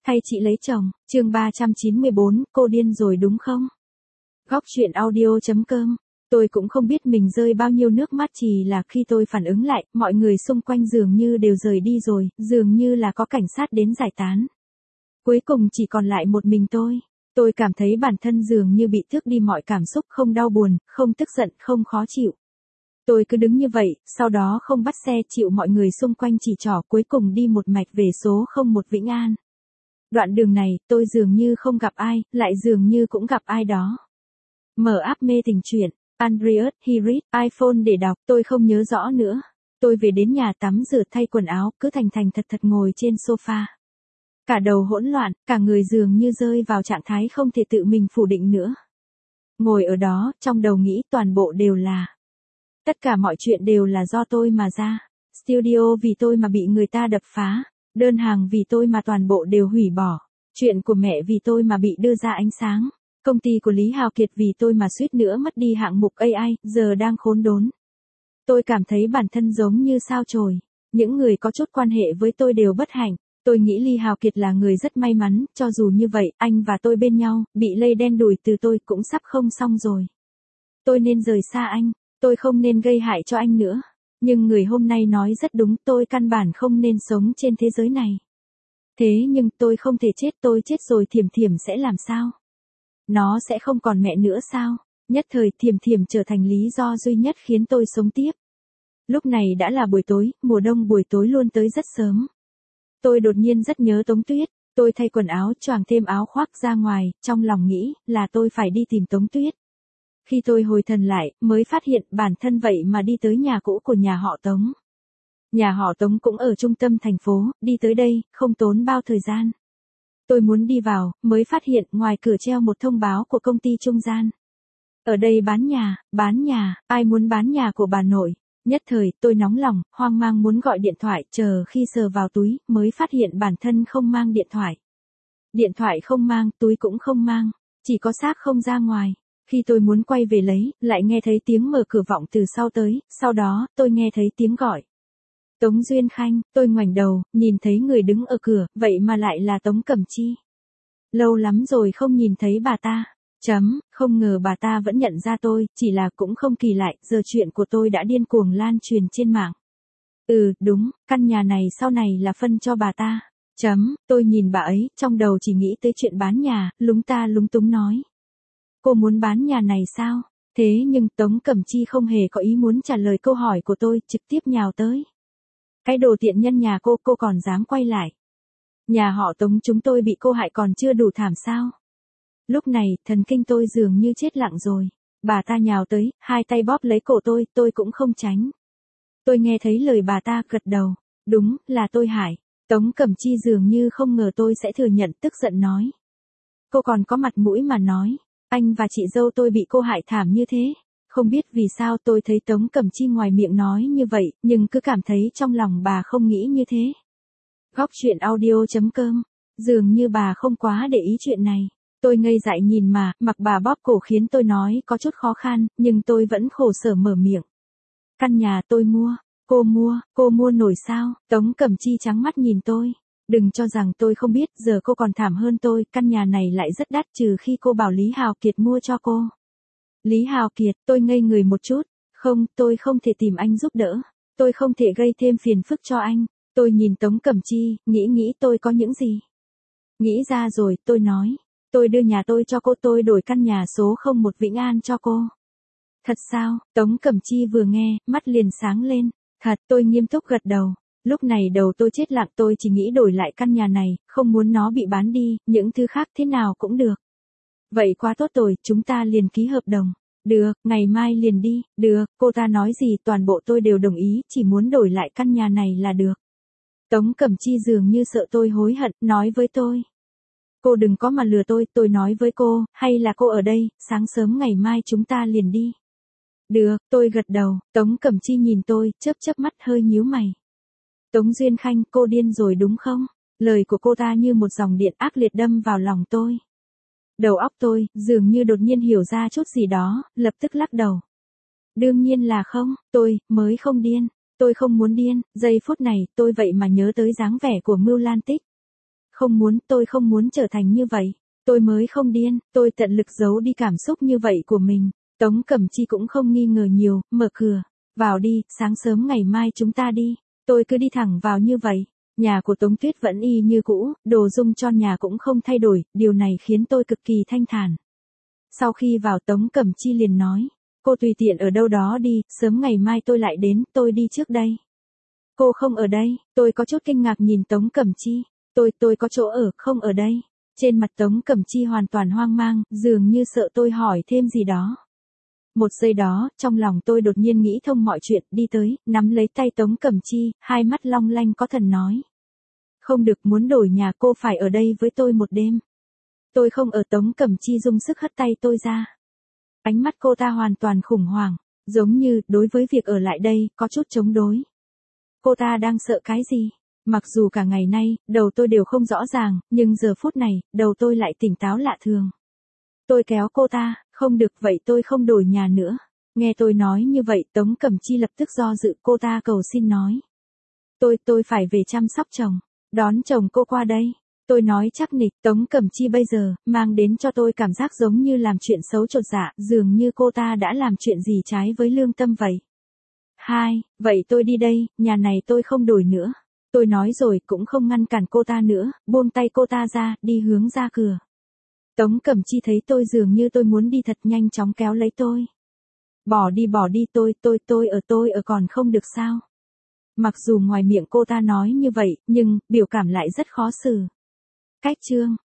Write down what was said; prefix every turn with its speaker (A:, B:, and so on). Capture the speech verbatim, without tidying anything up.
A: Thay chị lấy chồng, chương ba trăm chín mươi bốn, cô điên rồi đúng không? Góc truyện audio chấm com. Tôi cũng không biết mình rơi bao nhiêu nước mắt, chỉ là khi tôi phản ứng lại, mọi người xung quanh dường như đều rời đi rồi, dường như là có cảnh sát đến giải tán. Cuối cùng chỉ còn lại một mình tôi. Tôi cảm thấy bản thân dường như bị tước đi mọi cảm xúc, không đau buồn, không tức giận, không khó chịu. Tôi cứ đứng như vậy, sau đó không bắt xe, chịu mọi người xung quanh chỉ trỏ, cuối cùng đi một mạch về số không một Vĩnh An. Đoạn đường này, tôi dường như không gặp ai, lại dường như cũng gặp ai đó. Mở app mê tình truyện, Andreas Hirit, iPhone để đọc, tôi không nhớ rõ nữa. Tôi về đến nhà tắm rửa thay quần áo, cứ thành thành thật thật ngồi trên sofa. Cả đầu hỗn loạn, cả người dường như rơi vào trạng thái không thể tự mình phủ định nữa. Ngồi ở đó, trong đầu nghĩ toàn bộ đều là. Tất cả mọi chuyện đều là do tôi mà ra. Studio vì tôi mà bị người ta đập phá. Đơn hàng vì tôi mà toàn bộ đều hủy bỏ. Chuyện của mẹ vì tôi mà bị đưa ra ánh sáng. Công ty của Lý Hào Kiệt vì tôi mà suýt nữa mất đi hạng mục a i, giờ đang khốn đốn. Tôi cảm thấy bản thân giống như sao chổi. Những người có chút quan hệ với tôi đều bất hạnh. Tôi nghĩ Lý Hào Kiệt là người rất may mắn, cho dù như vậy, anh và tôi bên nhau, bị lây đen đủi từ tôi cũng sắp không xong rồi. Tôi nên rời xa anh, tôi không nên gây hại cho anh nữa. Nhưng người hôm nay nói rất đúng, tôi căn bản không nên sống trên thế giới này. Thế nhưng tôi không thể chết, tôi chết rồi Thiểm Thiểm sẽ làm sao? Nó sẽ không còn mẹ nữa sao? Nhất thời Thiểm Thiểm trở thành lý do duy nhất khiến tôi sống tiếp. Lúc này đã là buổi tối, mùa đông buổi tối luôn tới rất sớm. Tôi đột nhiên rất nhớ Tống Tuyết, tôi thay quần áo choàng thêm áo khoác ra ngoài, trong lòng nghĩ là tôi phải đi tìm Tống Tuyết. Khi tôi hồi thần lại, mới phát hiện bản thân vậy mà đi tới nhà cũ của nhà họ Tống. Nhà họ Tống cũng ở trung tâm thành phố, đi tới đây, không tốn bao thời gian. Tôi muốn đi vào, mới phát hiện ngoài cửa treo một thông báo của công ty trung gian. Ở đây bán nhà, bán nhà, ai muốn bán nhà của bà nội. Nhất thời, tôi nóng lòng, hoang mang muốn gọi điện thoại, chờ khi sờ vào túi, mới phát hiện bản thân không mang điện thoại. Điện thoại không mang, túi cũng không mang, chỉ có xác không ra ngoài. Khi tôi muốn quay về lấy, lại nghe thấy tiếng mở cửa vọng từ sau tới, sau đó, tôi nghe thấy tiếng gọi. Tống Duyên Khanh, tôi ngoảnh đầu, nhìn thấy người đứng ở cửa, vậy mà lại là Tống Cẩm Chi. Lâu lắm rồi không nhìn thấy bà ta. Chấm, không ngờ bà ta vẫn nhận ra tôi, chỉ là cũng không kỳ lại, giờ chuyện của tôi đã điên cuồng lan truyền trên mạng. Ừ, đúng, căn nhà này sau này là phân cho bà ta. Chấm, tôi nhìn bà ấy, trong đầu chỉ nghĩ tới chuyện bán nhà, lúng ta lúng túng nói. Cô muốn bán nhà này sao? Thế nhưng Tống Cẩm Chi không hề có ý muốn trả lời câu hỏi của tôi, trực tiếp nhào tới. Cái đồ tiện nhân nhà cô, cô còn dám quay lại. Nhà họ Tống chúng tôi bị cô hại còn chưa đủ thảm sao? Lúc này, thần kinh tôi dường như chết lặng rồi. Bà ta nhào tới, hai tay bóp lấy cổ tôi, tôi cũng không tránh. Tôi nghe thấy lời bà ta gật đầu. Đúng, là tôi hại. Tống Cẩm Chi dường như không ngờ tôi sẽ thừa nhận, tức giận nói. Cô còn có mặt mũi mà nói. Anh và chị dâu tôi bị cô hại thảm như thế. Không biết vì sao tôi thấy Tống Cẩm Chi ngoài miệng nói như vậy, nhưng cứ cảm thấy trong lòng bà không nghĩ như thế. Góc truyện audio chấm com. Dường như bà không quá để ý chuyện này. Tôi ngây dại nhìn mà, mặc bà bóp cổ khiến tôi nói có chút khó khăn, nhưng tôi vẫn khổ sở mở miệng. Căn nhà tôi mua, cô mua, cô mua nổi sao? Tống Cẩm Chi trắng mắt nhìn tôi. Đừng cho rằng tôi không biết, giờ cô còn thảm hơn tôi, căn nhà này lại rất đắt trừ khi cô bảo Lý Hào Kiệt mua cho cô. Lý Hào Kiệt, tôi ngây người một chút. Không, tôi không thể tìm anh giúp đỡ. Tôi không thể gây thêm phiền phức cho anh. Tôi nhìn Tống Cẩm Chi, nghĩ nghĩ tôi có những gì. Nghĩ ra rồi, tôi nói. Tôi đưa nhà tôi cho cô, tôi đổi căn nhà số không một Vĩnh An cho cô. Thật sao? Tống Cẩm Chi vừa nghe, mắt liền sáng lên. Thật, tôi nghiêm túc gật đầu. Lúc này đầu tôi chết lặng, tôi chỉ nghĩ đổi lại căn nhà này, không muốn nó bị bán đi, những thứ khác thế nào cũng được. Vậy quá tốt rồi, chúng ta liền ký hợp đồng. Được, ngày mai liền đi. Được, cô ta nói gì toàn bộ tôi đều đồng ý, chỉ muốn đổi lại căn nhà này là được. Tống Cẩm Chi dường như sợ tôi hối hận, nói với tôi. Cô đừng có mà lừa tôi, tôi nói với cô, hay là cô ở đây, sáng sớm ngày mai chúng ta liền đi. Được, tôi gật đầu, Tống Cẩm Chi nhìn tôi, chớp chớp mắt hơi nhíu mày. Tống Duyên Khanh, cô điên rồi đúng không? Lời của cô ta như một dòng điện ác liệt đâm vào lòng tôi. Đầu óc tôi, dường như đột nhiên hiểu ra chút gì đó, lập tức lắc đầu. Đương nhiên là không, tôi, mới không điên. Tôi không muốn điên, giây phút này, tôi vậy mà nhớ tới dáng vẻ của Mưu Lan Tích. Không muốn, tôi không muốn trở thành như vậy. Tôi mới không điên, tôi tận lực giấu đi cảm xúc như vậy của mình. Tống Cẩm Chi cũng không nghi ngờ nhiều, mở cửa. Vào đi, sáng sớm ngày mai chúng ta đi. Tôi cứ đi thẳng vào như vậy. Nhà của Tống Tuyết vẫn y như cũ, đồ dung cho nhà cũng không thay đổi, điều này khiến tôi cực kỳ thanh thản. Sau khi vào Tống Cẩm Chi liền nói, cô tùy tiện ở đâu đó đi, sớm ngày mai tôi lại đến, tôi đi trước đây. Cô không ở đây, tôi có chút kinh ngạc nhìn Tống Cẩm Chi, tôi, tôi có chỗ ở, không ở đây. Trên mặt Tống Cẩm Chi hoàn toàn hoang mang, dường như sợ tôi hỏi thêm gì đó. Một giây đó, trong lòng tôi đột nhiên nghĩ thông mọi chuyện, đi tới, nắm lấy tay Tống Cẩm Chi, hai mắt long lanh có thần nói. Không được, muốn đổi nhà, cô phải ở đây với tôi một đêm. Tôi không ở. Tống Cẩm Chi dùng sức hất tay tôi ra. Ánh mắt cô ta hoàn toàn khủng hoảng, giống như, đối với việc ở lại đây, có chút chống đối. Cô ta đang sợ cái gì? Mặc dù cả ngày nay, đầu tôi đều không rõ ràng, nhưng giờ phút này, đầu tôi lại tỉnh táo lạ thường. Tôi kéo cô ta, không được, vậy tôi không đổi nhà nữa. Nghe tôi nói như vậy, Tống Cẩm Chi lập tức do dự, cô ta cầu xin nói. Tôi, tôi phải về chăm sóc chồng, đón chồng cô qua đây. Tôi nói chắc nịch, Tống Cẩm Chi bây giờ, mang đến cho tôi cảm giác giống như làm chuyện xấu chột dạ, dường như cô ta đã làm chuyện gì trái với lương tâm vậy. Hai, vậy tôi đi đây, nhà này tôi không đổi nữa. Tôi nói rồi, cũng không ngăn cản cô ta nữa, buông tay cô ta ra, đi hướng ra cửa. Tống Cẩm Chi thấy tôi dường như tôi muốn đi thật nhanh chóng kéo lấy tôi. Bỏ đi bỏ đi, tôi, tôi, tôi ở tôi ở còn không được sao. Mặc dù ngoài miệng cô ta nói như vậy, nhưng, biểu cảm lại rất khó xử. Cách chương